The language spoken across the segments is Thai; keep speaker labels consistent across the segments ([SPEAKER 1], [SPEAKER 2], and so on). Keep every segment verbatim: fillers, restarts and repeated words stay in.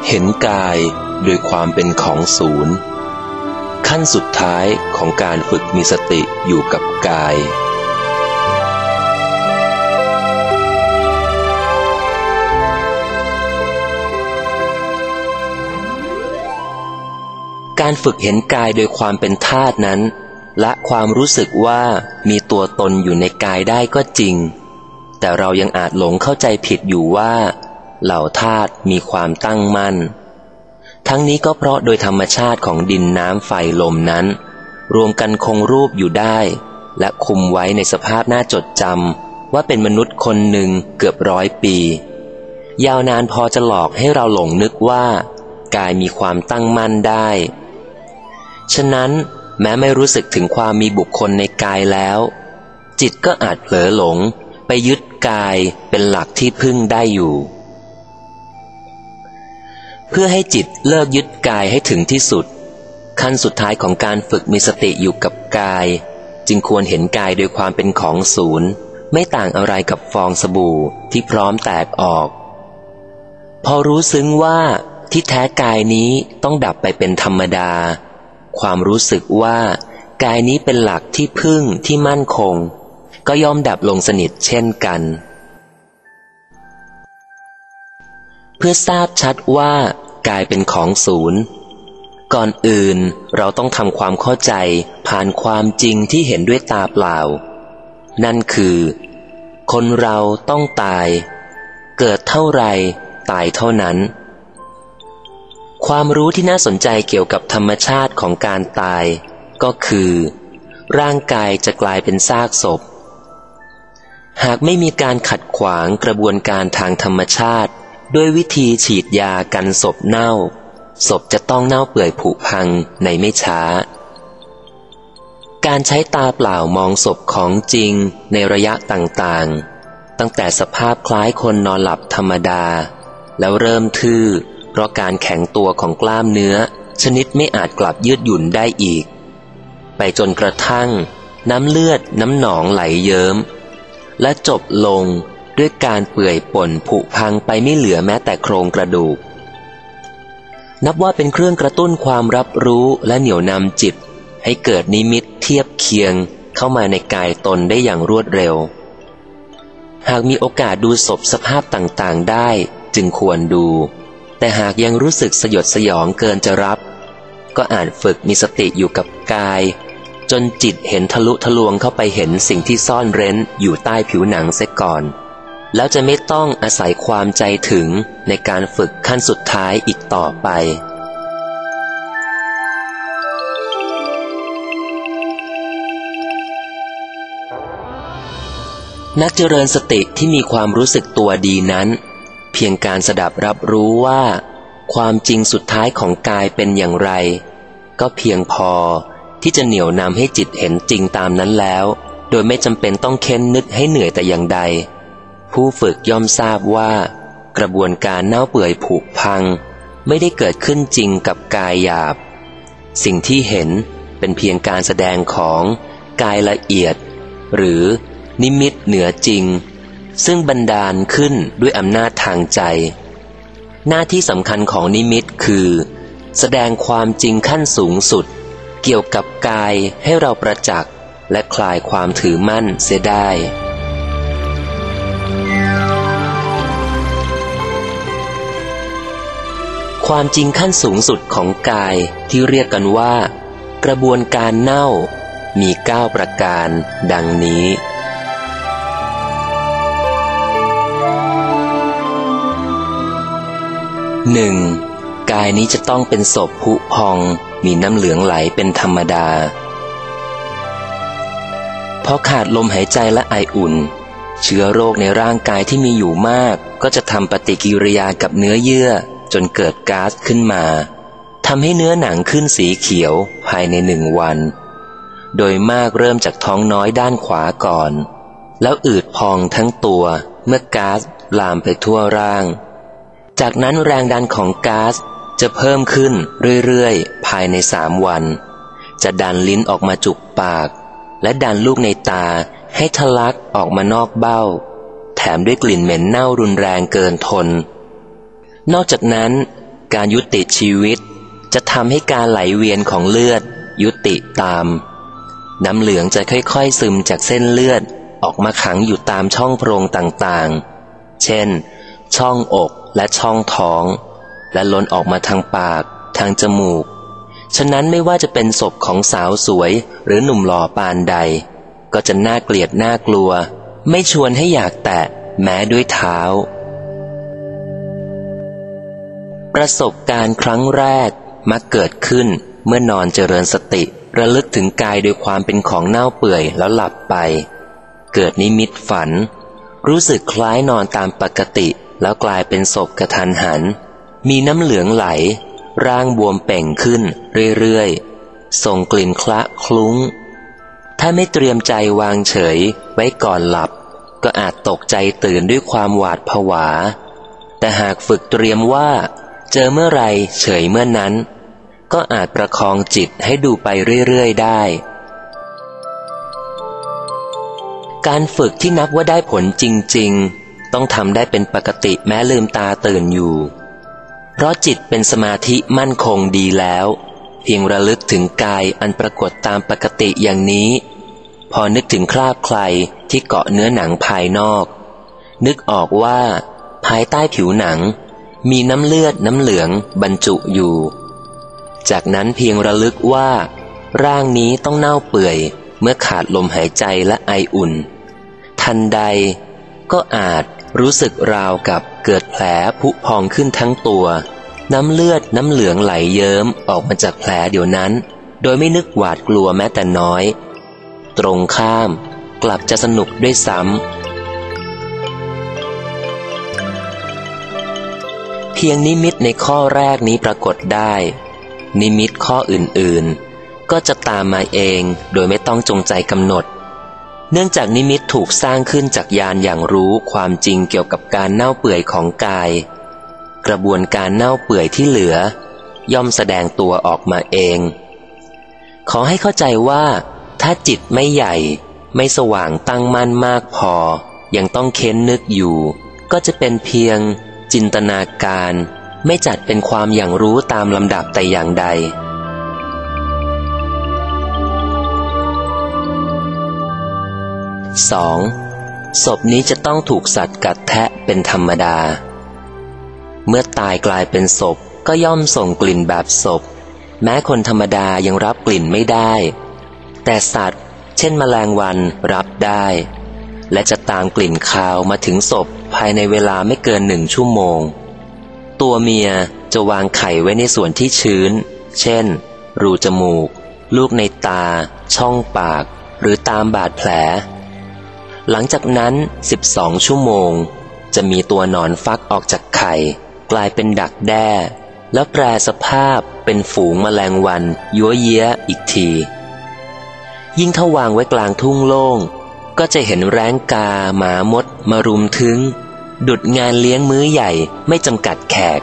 [SPEAKER 1] เห็นกายโดยความเป็นของศูนย์ขั้นสุดท้ายของการฝึกมีสติอยู่กับกายการฝึกเห็นกายโดยความเป็นธาตุนั้นละความรู้สึกว่ามีตัวตนอยู่ในกายได้ก็จริงแต่เรายังอาจหลงเข้าใจผิดอยู่ว่าเหล่าธาตุมีความตั้งมั่นทั้งนี้ก็เพราะโดยธรรมชาติของดินน้ำไฟลมนั้นรวมกันคงรูปอยู่ได้และคุมไว้ในสภาพน่าจดจำว่าเป็นมนุษย์คนหนึ่งเกือบร้อยปียาวนานพอจะหลอกให้เราหลงนึกว่ากายมีความตั้งมั่นได้ฉะนั้นแม้ไม่รู้สึกถึงความมีบุคคลในกายแล้วจิตก็อาจเผลอหลงไปยึดกายเป็นหลักที่พึ่งได้อยู่เพื่อให้จิตเลิกยึดกายให้ถึงที่สุดขั้นสุดท้ายของการฝึกมีสติอยู่กับกายจึงควรเห็นกายโดยความเป็นของศูนย์ไม่ต่างอะไรกับฟองสบู่ที่พร้อมแตกออกพอรู้ซึ้งว่าที่แท้กายนี้ต้องดับไปเป็นธรรมดาความรู้สึกว่ากายนี้เป็นหลักที่พึ่งที่มั่นคงก็ย่อมดับลงสนิทเช่นกันเพื่อทราบชัดว่ากายเป็นของศูนย์ก่อนอื่นเราต้องทำความเข้าใจผ่านความจริงที่เห็นด้วยตาเปล่านั่นคือคนเราต้องตายเกิดเท่าไรตายเท่านั้นความรู้ที่น่าสนใจเกี่ยวกับธรรมชาติของการตายก็คือร่างกายจะกลายเป็นซากศพหากไม่มีการขัดขวางกระบวนการทางธรรมชาติด้วยวิธีฉีดยากันศพเน่าศพจะต้องเน่าเปื่อยผุพังในไม่ช้าการใช้ตาเปล่ามองศพของจริงในระยะต่างๆตั้งแต่สภาพคล้ายคนนอนหลับธรรมดาแล้วเริ่มทื่อเพราะการแข็งตัวของกล้ามเนื้อชนิดไม่อาจกลับยืดหยุ่นได้อีกไปจนกระทั่งน้ำเลือดน้ำหนองไหลเยิ้มและจบลงด้วยการเปื่อยป่นผุพังไปไม่เหลือแม้แต่โครงกระดูกนับว่าเป็นเครื่องกระตุ้นความรับรู้และเหนี่ยวนำจิตให้เกิดนิมิตเทียบเคียงเข้ามาในกายตนได้อย่างรวดเร็วหากมีโอกาสดูศพสภาพต่างๆได้จึงควรดูแต่หากยังรู้สึกสยดสยองเกินจะรับก็อาจฝึกมีสติอยู่กับกายจนจิตเห็นทะลุทะลวงเข้าไปเห็นสิ่งที่ซ่อนเร้นอยู่ใต้ผิวหนังเสียก่อนแล้วจะไม่ต้องอาศัยความใจถึงในการฝึกขั้นสุดท้ายอีกต่อไปนักเจริญสติที่มีความรู้สึกตัวดีนั้นเพียงการสดับรับรู้ว่าความจริงสุดท้ายของกายเป็นอย่างไรก็เพียงพอที่จะเหนี่ยวนำให้จิตเห็นจริงตามนั้นแล้วโดยไม่จำเป็นต้องเค้นนึกให้เหนื่อยแต่อย่างใดผู้ฝึกย่อมทราบว่ากระบวนการเน่าเปื่อยผุพังไม่ได้เกิดขึ้นจริงกับกายหยาบสิ่งที่เห็นเป็นเพียงการแสดงของกายละเอียดหรือนิมิตเหนือจริงซึ่งบันดาลขึ้นด้วยอำนาจทางใจหน้าที่สำคัญของนิมิตคือแสดงความจริงขั้นสูงสุดเกี่ยวกับกายให้เราประจักษ์และคลายความถือมั่นเสียได้ความจริงขั้นสูงสุดของกายที่เรียกกันว่ากระบวนการเน่ามีเก้าประการดังนี้หนึ่งกายนี้จะต้องเป็นศพผุพองมีน้ำเหลืองไหลเป็นธรรมดาพอขาดลมหายใจและไออุ่นเชื้อโรคในร่างกายที่มีอยู่มากก็จะทำปฏิกิริยากับเนื้อเยื่อจนเกิดก๊าซขึ้นมาทำให้เนื้อหนังขึ้นสีเขียวภายในหนึ่งวันโดยมากเริ่มจากท้องน้อยด้านขวาก่อนแล้วอืดพองทั้งตัวเมื่อก๊าซลามไปทั่วร่างจากนั้นแรงดันของก๊าซจะเพิ่มขึ้นเรื่อยๆภายในสามวันจะดันลิ้นออกมาจุกปากและดันลูกในตาให้ทะลักออกมานอกเบ้าแถมด้วยกลิ่นเหม็นเน่ารุนแรงเกินทนนอกจากนั้นการยุติชีวิตจะทำให้การไหลเวียนของเลือดยุติตามน้ำเหลืองจะค่อยๆซึมจากเส้นเลือดออกมาขังอยู่ตามช่องโพรงต่างๆเช่นช่องอกและช่องท้องและล้นออกมาทางปากทางจมูกฉะนั้นไม่ว่าจะเป็นศพของสาวสวยหรือหนุ่มหล่อปานใดก็จะน่าเกลียดน่ากลัวไม่ชวนให้อยากแตะแม้ด้วยเท้าประสบการณ์ครั้งแรกมักเกิดขึ้นเมื่อนอนเจริญสติระลึกถึงกายโดยความเป็นของเน่าเปื่อยแล้วหลับไปเกิดนิมิตฝันรู้สึกคล้ายนอนตามปกติแล้วกลายเป็นศพกระทันหันมีน้ำเหลืองไหลร่างบวมเป่งขึ้นเรื่อยๆส่งกลิ่นคละคลุ้งถ้าไม่เตรียมใจวางเฉยไว้ก่อนหลับก็อาจตกใจตื่นด้วยความหวาดผวาแต่หากฝึกเตรียมว่าเจอเมื่อไรเฉยเมื่อนั้นก็อาจประคองจิตให้ดูไปเรื่อยๆได้การฝึกที่นับว่าได้ผลจริงๆต้องทำได้เป็นปกติแม้ลืมตาตื่นอยู่เพราะจิตเป็นสมาธิมั่นคงดีแล้วเพียงระลึกถึงกายอันปรากฏตามปกติอย่างนี้พอนึกถึงคราบใครที่เกาะเนื้อหนังภายนอกนึกออกว่าภายใต้ผิวหนังมีน้ำเลือดน้ำเหลืองบรรจุอยู่จากนั้นเพียงระลึกว่าร่างนี้ต้องเน่าเปื่อยเมื่อขาดลมหายใจและไออุ่นทันใดก็อาจรู้สึกราวกับเกิดแผลผุพองขึ้นทั้งตัวน้ำเลือดน้ำเหลืองไหลเยิ้มออกมาจากแผลเดี๋ยวนั้นโดยไม่นึกหวาดกลัวแม้แต่น้อยตรงข้ามกลับจะสนุกด้วยซ้ำเพียงนิมิตในข้อแรกนี้ปรากฏได้นิมิตข้ออื่นๆก็จะตามมาเองโดยไม่ต้องจงใจกำหนดเนื่องจากนิมิตถูกสร้างขึ้นจากญาณอย่างรู้ความจริงเกี่ยวกับการเน่าเปื่อยของกายกระบวนการเน่าเปื่อยที่เหลือย่อมแสดงตัวออกมาเองขอให้เข้าใจว่าถ้าจิตไม่ใหญ่ไม่สว่างตั้งมั่นมากพอยังต้องเค้นนึกอยู่ก็จะเป็นเพียงจินตนาการไม่จัดเป็นความอย่างรู้ตามลำดับแต่อย่างใดสองศพนี้จะต้องถูกสัตว์กัดแทะเป็นธรรมดาเมื่อตายกลายเป็นศพก็ย่อมส่งกลิ่นแบบศพแม้คนธรรมดายังรับกลิ่นไม่ได้แต่สัตว์เช่นแมลงวันรับได้และจะตามกลิ่นคาวมาถึงศพภายในเวลาไม่เกินหนึ่งชั่วโมงตัวเมียจะวางไข่ไว้ในส่วนที่ชื้นเช่นรูจมูกลูกในตาช่องปากหรือตามบาดแผลหลังจากนั้นสิบสองชั่วโมงจะมีตัวหนอนฟักออกจากไข่กลายเป็นดักแด้แล้วแปรสภาพเป็นฝูงแมลงวันยั่วเยี้ยอีกทียิ่งถ้าวางไว้กลางทุ่งโล่งก็จะเห็นแร้งกาหมามดมารุมถึงดุจงานเลี้ยงมื้อใหญ่ไม่จำกัดแขก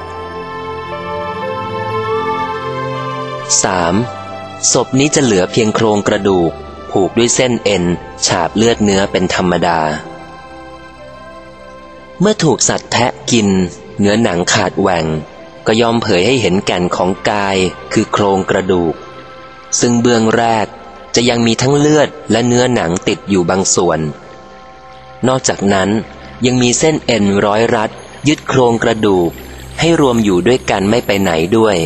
[SPEAKER 1] สาม ศพนี้จะเหลือเพียงโครงกระดูกผูกด้วยเส้นเอ็นฉาบเลือดเนื้อเป็นธรรมดาเมื่อถูกสัตว์แทะกินเนื้อหนังขาดแหว่งก็ยอมเผยให้เห็นแก่นของกายคือโครงกระดูกซึ่งเบื้องแรกจะยังมีทั้งเลือดและเนื้อหนังติดอยู่บางส่วนนอกจากนั้นยังมีเส้นเอ็นร้อยรัดยึดโครงกระดูกให้รวมอยู่ด้วยกันไม่ไปไหนด้วย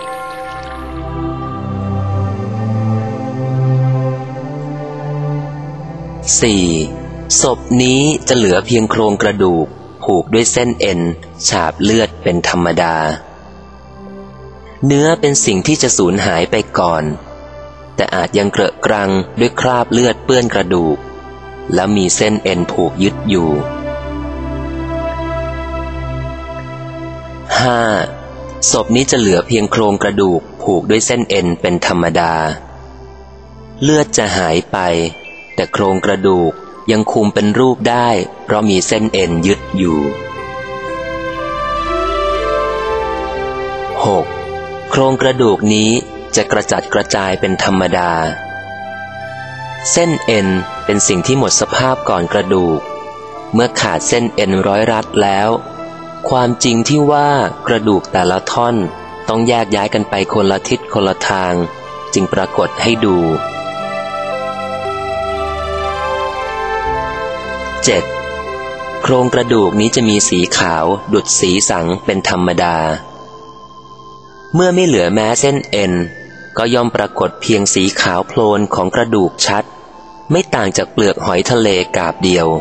[SPEAKER 1] สี่ ศพนี้จะเหลือเพียงโครงกระดูกผูกด้วยเส้นเอ็นฉาบเลือดเป็นธรรมดาเนื้อเป็นสิ่งที่จะสูญหายไปก่อนแต่อาจยังเกลอะกรังด้วยคราบเลือดเปื้อนกระดูกแล้วมีเส้นเอ็นผูกยึดอยู่ ห้า ศพนี้จะเหลือเพียงโครงกระดูกผูกด้วยเส้นเอ็นเป็นธรรมดาเลือดจะหายไปแต่โครงกระดูกยังคุมเป็นรูปได้เพราะมีเส้นเอ็นยึดอยู่ หก โครงกระดูกนี้จะกระจัดกระจายเป็นธรรมดาเส้นเอ็นเป็นสิ่งที่หมดสภาพก่อนกระดูกเมื่อขาดเส้นเอ็นร้อยรัดแล้วความจริงที่ว่ากระดูกแต่ละท่อนต้องแยกย้ายกันไปคนละทิศคนละทางจึงปรากฏให้ดู เจ็ด. โครงกระดูกนี้จะมีสีขาวดุจสีสังเป็นธรรมดาเมื่อไม่เหลือแม้เส้นเอ็นก็ย่อมปรากฏเพียงสีขาวโพลนของกระดูกชัดไม่ต่างจากเปลือกหอยทะเลกาบเดียว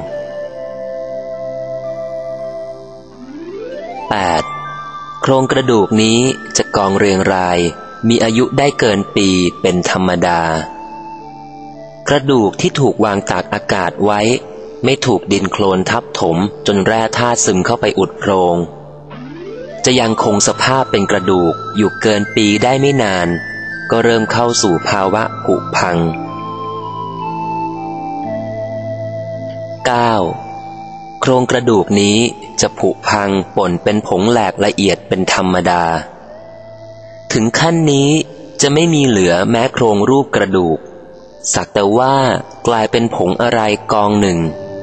[SPEAKER 1] แปด. โครงกระดูกนี้จะกองเรียงรายมีอายุได้เกินปีเป็นธรรมดากระดูกที่ถูกวางตากอากาศไว้ไม่ถูกดินโคลนทับถมจนแร่ธาตุซึมเข้าไปอุดโพรงจะยังคงสภาพเป็นกระดูกอยู่เกินปีได้ไม่นานก็เริ่มเข้าสู่ภาวะผุพัง เก้า. โครงกระดูกนี้จะผุพังป่นเป็นผงแหลกละเอียดเป็นธรรมดาถึงขั้นนี้จะไม่มีเหลือแม้โครงรูปกระดูกสักแต่ว่ากลายเป็นผงอะไรกองหนึ่ง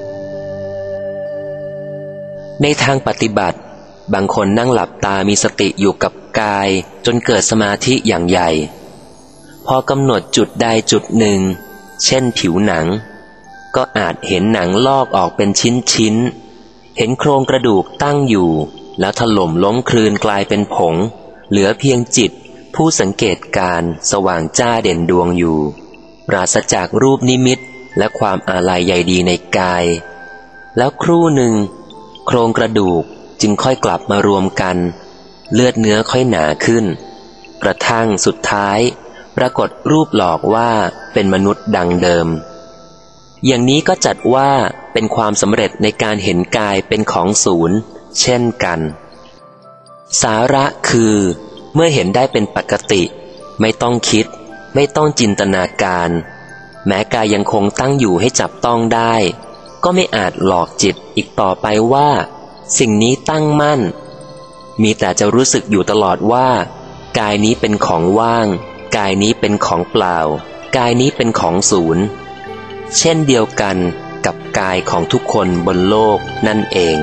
[SPEAKER 1] ในทางปฏิบัติบางคนนั่งหลับตามีสติอยู่กับกายจนเกิดสมาธิอย่างใหญ่พอกำหนดจุดใดจุดหนึ่งเช่นผิวหนังก็อาจเห็นหนังลอกออกเป็นชิ้นๆเห็นโครงกระดูกตั้งอยู่แล้วถล่มล้มคลืนกลายเป็นผงเหลือเพียงจิตผู้สังเกตการสว่างจ้าเด่นดวงอยู่ปราศจากรูปนิมิตและความอาลัยใยดีในกายแล้วครู่หนึ่งโครงกระดูกจึงค่อยกลับมารวมกันเลือดเนื้อค่อยหนาขึ้นกระทั่งสุดท้ายปรากฏรูปหลอกว่าเป็นมนุษย์ดังเดิมอย่างนี้ก็จัดว่าเป็นความสำเร็จในการเห็นกายเป็นของศูนย์เช่นกันสาระคือเมื่อเห็นได้เป็นปกติไม่ต้องคิดไม่ต้องจินตนาการแม้กายยังคงตั้งอยู่ให้จับต้องได้ก็ไม่อาจหลอกจิตอีกต่อไปว่าสิ่งนี้ตั้งมั่นมีแต่จะรู้สึกอยู่ตลอดว่ากายนี้เป็นของว่างกายนี้เป็นของเปล่ากายนี้เป็นของศูนย์เช่นเดียวกันกับกายของทุกคนบนโลกนั่นเอง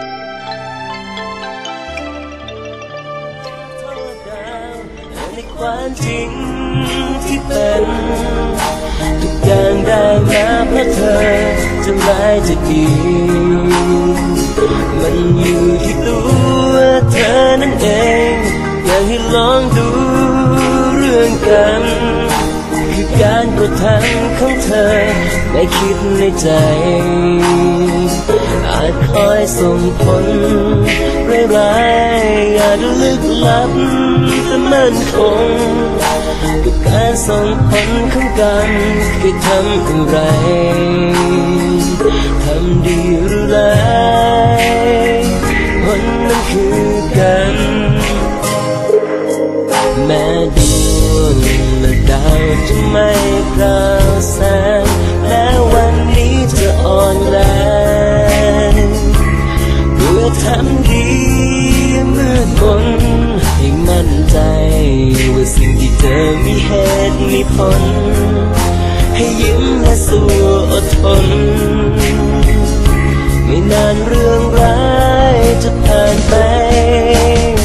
[SPEAKER 2] ความจริงที่เป็นทุกอย่างได้มาเพราะเธอจะร้ายจะดีมันอยู่ที่ตัวเธอนั่นเองอยากให้ลองดูเรื่องกันคือการกระทำของเธอได้คิดในใจอาจคอยส่งผลร้ายๆอาจลึกลับแต่มั่นคงกับการส่งผลของกันคือทำอะไรทำดีหรือร้ายผลนั้นคือกันแม้ดวงและดาวจะไม่ปราศแสงแม้วันนี้จะอ่อนแรงเพื่อทำดีมืดมนให้มั่นใจว่าสิ่งที่เธอมีเหตุมีผลให้ยิ้มและสู้อดทนไม่นานเรื่องร้ายจะผ่านไป